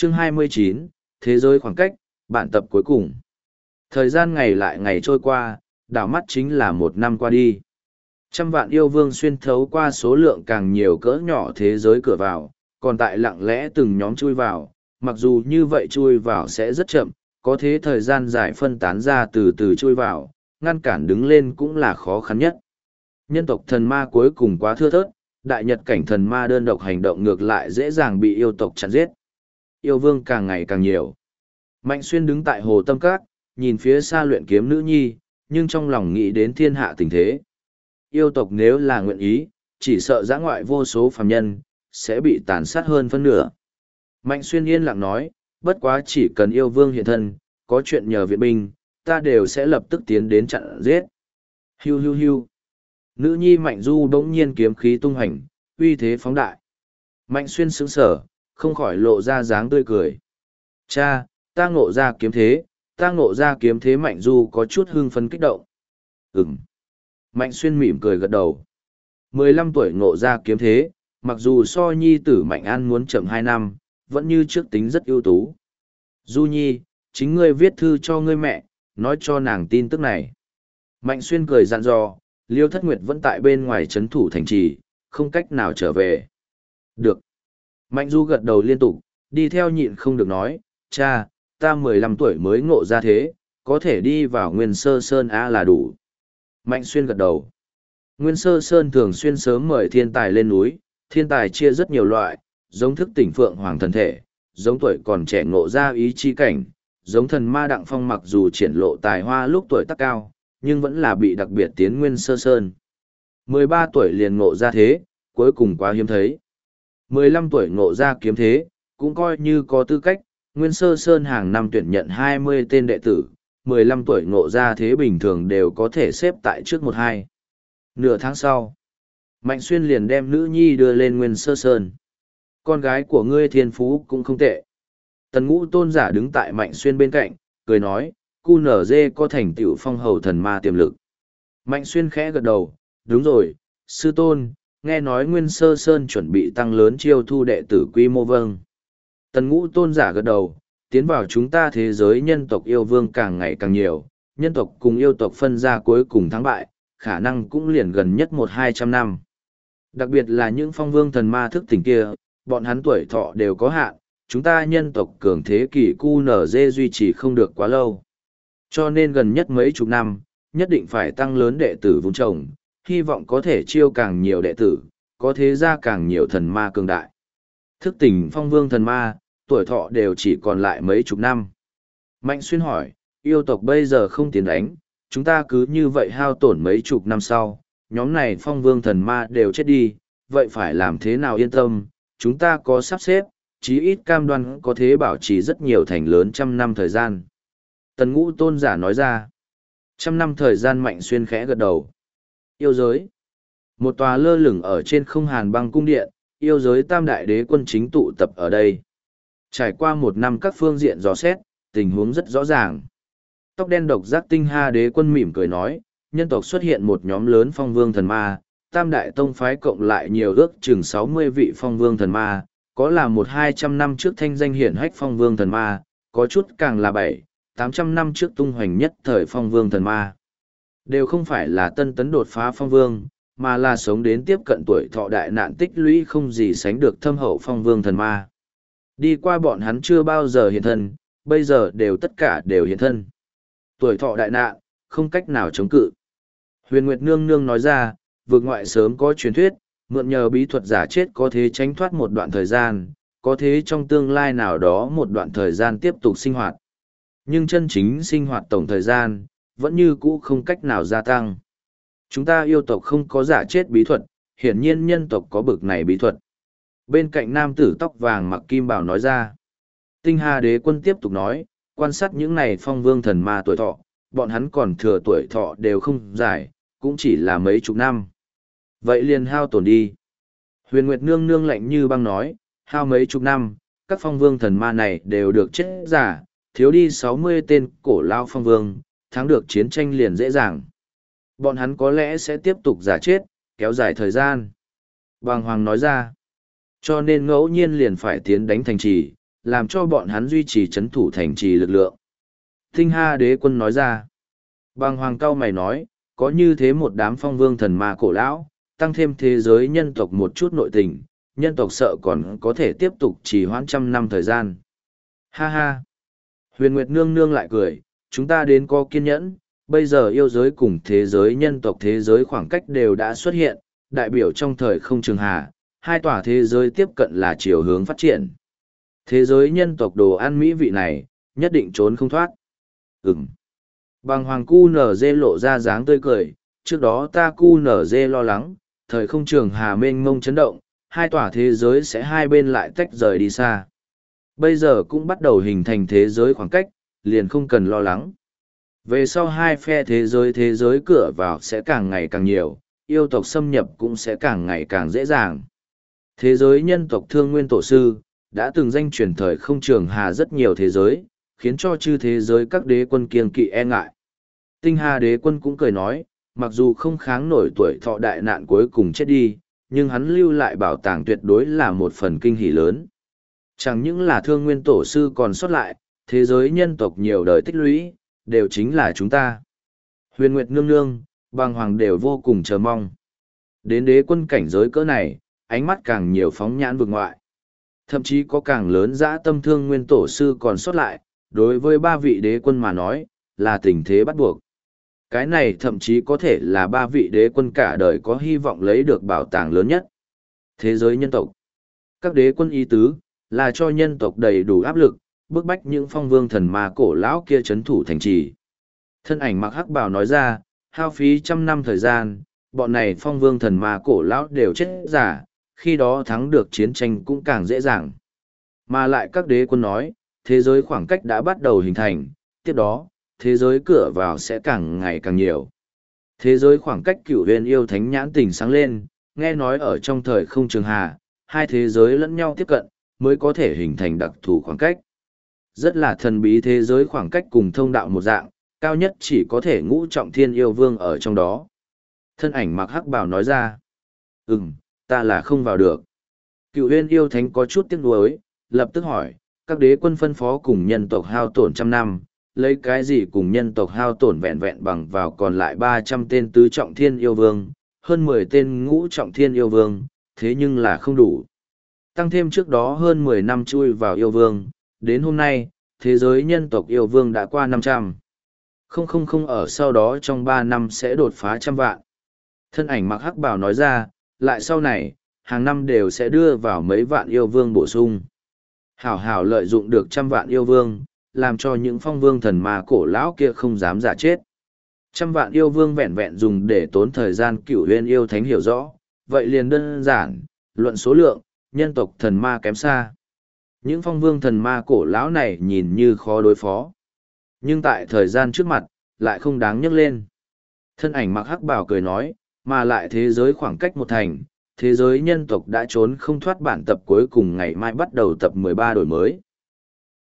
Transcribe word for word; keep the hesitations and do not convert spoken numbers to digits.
Chương hai mươi chín, Thế giới khoảng cách, bản tập cuối cùng. Thời gian ngày lại ngày trôi qua, đảo mắt chính là một năm qua đi. Trăm vạn yêu vương xuyên thấu qua số lượng càng nhiều cỡ nhỏ thế giới cửa vào, còn tại lặng lẽ từng nhóm chui vào, mặc dù như vậy chui vào sẽ rất chậm, có thế thời gian dài phân tán ra từ từ chui vào, ngăn cản đứng lên cũng là khó khăn nhất. Nhân tộc thần ma cuối cùng quá thưa thớt, đại nhật cảnh thần ma đơn độc hành động ngược lại dễ dàng bị yêu tộc chặn giết. Yêu vương càng ngày càng nhiều. Mạnh Xuyên đứng tại hồ Tâm Các, nhìn phía xa luyện kiếm nữ nhi, nhưng trong lòng nghĩ đến thiên hạ tình thế. Yêu tộc nếu là nguyện ý, chỉ sợ giã ngoại vô số phàm nhân, sẽ bị tàn sát hơn phân nửa. Mạnh Xuyên yên lặng nói, bất quá chỉ cần yêu vương hiện thân, có chuyện nhờ viện binh, ta đều sẽ lập tức tiến đến chặn giết. Hiu hiu hiu. Nữ nhi Mạnh Du bỗng nhiên kiếm khí tung hành, uy thế phóng đại. Mạnh Xuyên sững sở, không khỏi lộ ra dáng tươi cười. Cha, ta ngộ ra kiếm thế, ta ngộ ra kiếm thế. Mạnh Du có chút hưng phấn kích động. Ừm. Mạnh Xuyên mỉm cười gật đầu. mười lăm tuổi ngộ ra kiếm thế, mặc dù so nhi tử Mạnh An muốn chậm hai năm, vẫn như trước tính rất ưu tú. Du nhi, chính ngươi viết thư cho ngươi mẹ, nói cho nàng tin tức này. Mạnh Xuyên cười dặn dò, Liêu Thất Nguyệt vẫn tại bên ngoài trấn thủ thành trì, không cách nào trở về. Được. Mạnh Du gật đầu liên tục, đi theo nhịn không được nói, cha, ta mười lăm tuổi mới ngộ ra thế, có thể đi vào Nguyên Sơ Sơn A là đủ. Mạnh Xuyên gật đầu. Nguyên Sơ Sơn thường xuyên sớm mời thiên tài lên núi, thiên tài chia rất nhiều loại, giống thức tỉnh phượng hoàng thần thể, giống tuổi còn trẻ ngộ ra ý chi cảnh, giống thần ma đặng phong mặc dù triển lộ tài hoa lúc tuổi tác cao, nhưng vẫn là bị đặc biệt tiến Nguyên Sơ Sơn. mười ba tuổi liền ngộ ra thế, cuối cùng quá hiếm thấy. mười lăm tuổi ngộ ra kiếm thế, cũng coi như có tư cách, Nguyên Sơ Sơn hàng năm tuyển nhận hai mươi tên đệ tử, mười lăm tuổi ngộ ra thế bình thường đều có thể xếp tại trước một hai. Nửa tháng sau, Mạnh Xuyên liền đem nữ nhi đưa lên Nguyên Sơ Sơn. Con gái của ngươi thiên phú cũng không tệ. Tần Ngũ Tôn giả đứng tại Mạnh Xuyên bên cạnh, cười nói, cu nở dê có thành tựu phong hầu thần ma tiềm lực. Mạnh Xuyên khẽ gật đầu, đúng rồi, sư tôn, nghe nói Nguyên Sơ Sơn chuẩn bị tăng lớn chiêu thu đệ tử quy mô. Vâng. Tần Ngũ Tôn giả gật đầu, tiến vào chúng ta thế giới nhân tộc yêu vương càng ngày càng nhiều, nhân tộc cùng yêu tộc phân ra cuối cùng thắng bại, khả năng cũng liền gần nhất một hai trăm năm. Đặc biệt là những phong vương thần ma thức tỉnh kia, bọn hắn tuổi thọ đều có hạn, chúng ta nhân tộc cường thế kỷ cu nở dê duy trì không được quá lâu. Cho nên gần nhất mấy chục năm, nhất định phải tăng lớn đệ tử vun trồng, hy vọng có thể chiêu càng nhiều đệ tử, có thế ra càng nhiều thần ma cường đại. Thức tỉnh phong vương thần ma, tuổi thọ đều chỉ còn lại mấy chục năm. Mạnh Xuyên hỏi, yêu tộc bây giờ không tiến đánh, chúng ta cứ như vậy hao tổn mấy chục năm sau, nhóm này phong vương thần ma đều chết đi, vậy phải làm thế nào yên tâm, chúng ta có sắp xếp, chí ít cam đoan có thế bảo trì rất nhiều thành lớn trăm năm thời gian. Tần Ngũ Tôn giả nói ra, trăm năm thời gian. Mạnh Xuyên khẽ gật đầu. Yêu giới. Một tòa lơ lửng ở trên không hàn băng cung điện, yêu giới tam đại đế quân chính tụ tập ở đây. Trải qua một năm các phương diện dò xét, tình huống rất rõ ràng. Tóc đen độc giác tinh ha đế quân mỉm cười nói, nhân tộc xuất hiện một nhóm lớn phong vương thần ma, tam đại tông phái cộng lại nhiều ước chừng sáu mươi vị phong vương thần ma, có là một hai trăm năm trước thanh danh hiển hách phong vương thần ma, có chút càng là bảy, tám trăm năm trước tung hoành nhất thời phong vương thần ma. Đều không phải là tân tấn đột phá phong vương, mà là sống đến tiếp cận tuổi thọ đại nạn tích lũy không gì sánh được thâm hậu phong vương thần ma. Đi qua bọn hắn chưa bao giờ hiện thân, bây giờ đều tất cả đều hiện thân. Tuổi thọ đại nạn, không cách nào chống cự. Huyền Nguyệt Nương Nương nói ra, vượt ngoại sớm có truyền thuyết, mượn nhờ bí thuật giả chết có thể tránh thoát một đoạn thời gian, có thế trong tương lai nào đó một đoạn thời gian tiếp tục sinh hoạt. Nhưng chân chính sinh hoạt tổng thời gian, vẫn như cũ không cách nào gia tăng. Chúng ta yêu tộc không có giả chết bí thuật, hiển nhiên nhân tộc có bực này bí thuật. Bên cạnh nam tử tóc vàng mặc kim bào nói ra. Tinh Hà đế quân tiếp tục nói, quan sát những này phong vương thần ma tuổi thọ, bọn hắn còn thừa tuổi thọ đều không dài, cũng chỉ là mấy chục năm. Vậy liền hao tổn đi. Huyền Nguyệt Nương Nương lạnh như băng nói, hao mấy chục năm, các phong vương thần ma này đều được chết giả, thiếu đi sáu mươi tên cổ lao phong vương, thắng được chiến tranh liền dễ dàng. Bọn hắn có lẽ sẽ tiếp tục giả chết, kéo dài thời gian. Bàng Hoàng nói ra, cho nên ngẫu nhiên liền phải tiến đánh thành trì, làm cho bọn hắn duy trì chấn thủ thành trì lực lượng. Tinh Ha đế quân nói ra. Bàng hoàng cao mày nói, có như thế một đám phong vương thần ma cổ lão, tăng thêm thế giới nhân tộc một chút nội tình, nhân tộc sợ còn có thể tiếp tục trì hoãn trăm năm thời gian. Ha ha! Huyền Nguyệt Nương Nương lại cười, chúng ta đến có kiên nhẫn, bây giờ yêu giới cùng thế giới nhân tộc thế giới khoảng cách đều đã xuất hiện, đại biểu trong thời không trường hà, hai tòa thế giới tiếp cận là chiều hướng phát triển. Thế giới nhân tộc đồ ăn mỹ vị này, nhất định trốn không thoát. Ừm. Bàng hoàng cu nở dê lộ ra dáng tươi cười, trước đó ta cu nở dê lo lắng, thời không trường hà mênh mông chấn động, hai tòa thế giới sẽ hai bên lại tách rời đi xa. Bây giờ cũng bắt đầu hình thành thế giới khoảng cách, liền không cần lo lắng. Về sau hai phe thế giới thế giới cửa vào sẽ càng ngày càng nhiều, yêu tộc xâm nhập cũng sẽ càng ngày càng dễ dàng. Thế giới nhân tộc Thương Nguyên Tổ Sư, đã từng danh truyền thời không trường hà rất nhiều thế giới, khiến cho chư thế giới các đế quân kiêng kỵ e ngại. Tinh Hà đế quân cũng cười nói, mặc dù không kháng nổi tuổi thọ đại nạn cuối cùng chết đi, nhưng hắn lưu lại bảo tàng tuyệt đối là một phần kinh hỷ lớn. Chẳng những là Thương Nguyên Tổ Sư còn sót lại, thế giới nhân tộc nhiều đời tích lũy, đều chính là chúng ta. Huyền Nguyệt Nương Nương, Bàng Hoàng đều vô cùng chờ mong. Đến đế quân cảnh giới cỡ này, ánh mắt càng nhiều phóng nhãn vực ngoại. Thậm chí có càng lớn dã tâm Thương Nguyên Tổ Sư còn sót lại, đối với ba vị đế quân mà nói, là tình thế bắt buộc. Cái này thậm chí có thể là ba vị đế quân cả đời có hy vọng lấy được bảo tàng lớn nhất. Thế giới nhân tộc. Các đế quân ý tứ, là cho nhân tộc đầy đủ áp lực, bức bách những phong vương thần ma cổ lão kia chấn thủ thành trì. Thân ảnh mặc hắc bào nói ra, hao phí trăm năm thời gian, bọn này phong vương thần ma cổ lão đều chết giả, khi đó thắng được chiến tranh cũng càng dễ dàng. Mà lại các đế quân nói, thế giới khoảng cách đã bắt đầu hình thành, tiếp đó, thế giới cửa vào sẽ càng ngày càng nhiều. Thế giới khoảng cách cửu huyền yêu thánh nhãn tình sáng lên, nghe nói ở trong thời không trường hà, hai thế giới lẫn nhau tiếp cận, mới có thể hình thành đặc thù khoảng cách. Rất là thần bí thế giới khoảng cách cùng thông đạo một dạng, cao nhất chỉ có thể ngũ trọng thiên yêu vương ở trong đó. Thân ảnh mặc hắc bào nói ra, ừm, ta là không vào được. Cựu huyên yêu thánh có chút tiếc nuối, lập tức hỏi, các đế quân phân phó cùng nhân tộc hao tổn trăm năm, lấy cái gì cùng nhân tộc hao tổn vẹn vẹn bằng vào còn lại ba trăm tên tứ trọng thiên yêu vương, hơn mười tên ngũ trọng thiên yêu vương, thế nhưng là không đủ. Tăng thêm trước đó hơn mười năm chui vào yêu vương, đến hôm nay, thế giới nhân tộc yêu vương đã qua năm trăm. Không không không ở sau đó trong ba năm sẽ đột phá trăm vạn. Thân ảnh mặc hắc bào nói ra, lại sau này, hàng năm đều sẽ đưa vào mấy vạn yêu vương bổ sung. Hảo hảo lợi dụng được trăm vạn yêu vương, làm cho những phong vương thần ma cổ lão kia không dám giả chết. Trăm vạn yêu vương vẹn vẹn dùng để tốn thời gian cửu huyên yêu thánh hiểu rõ, vậy liền đơn giản, luận số lượng, nhân tộc thần ma kém xa. Những phong vương thần ma cổ lão này nhìn như khó đối phó. Nhưng tại thời gian trước mặt, lại không đáng nhắc lên. Thân ảnh mặc hắc bào cười nói, mà lại thế giới khoảng cách một thành, thế giới nhân tộc đã trốn không thoát bản tập cuối cùng ngày mai bắt đầu tập mười ba đổi mới.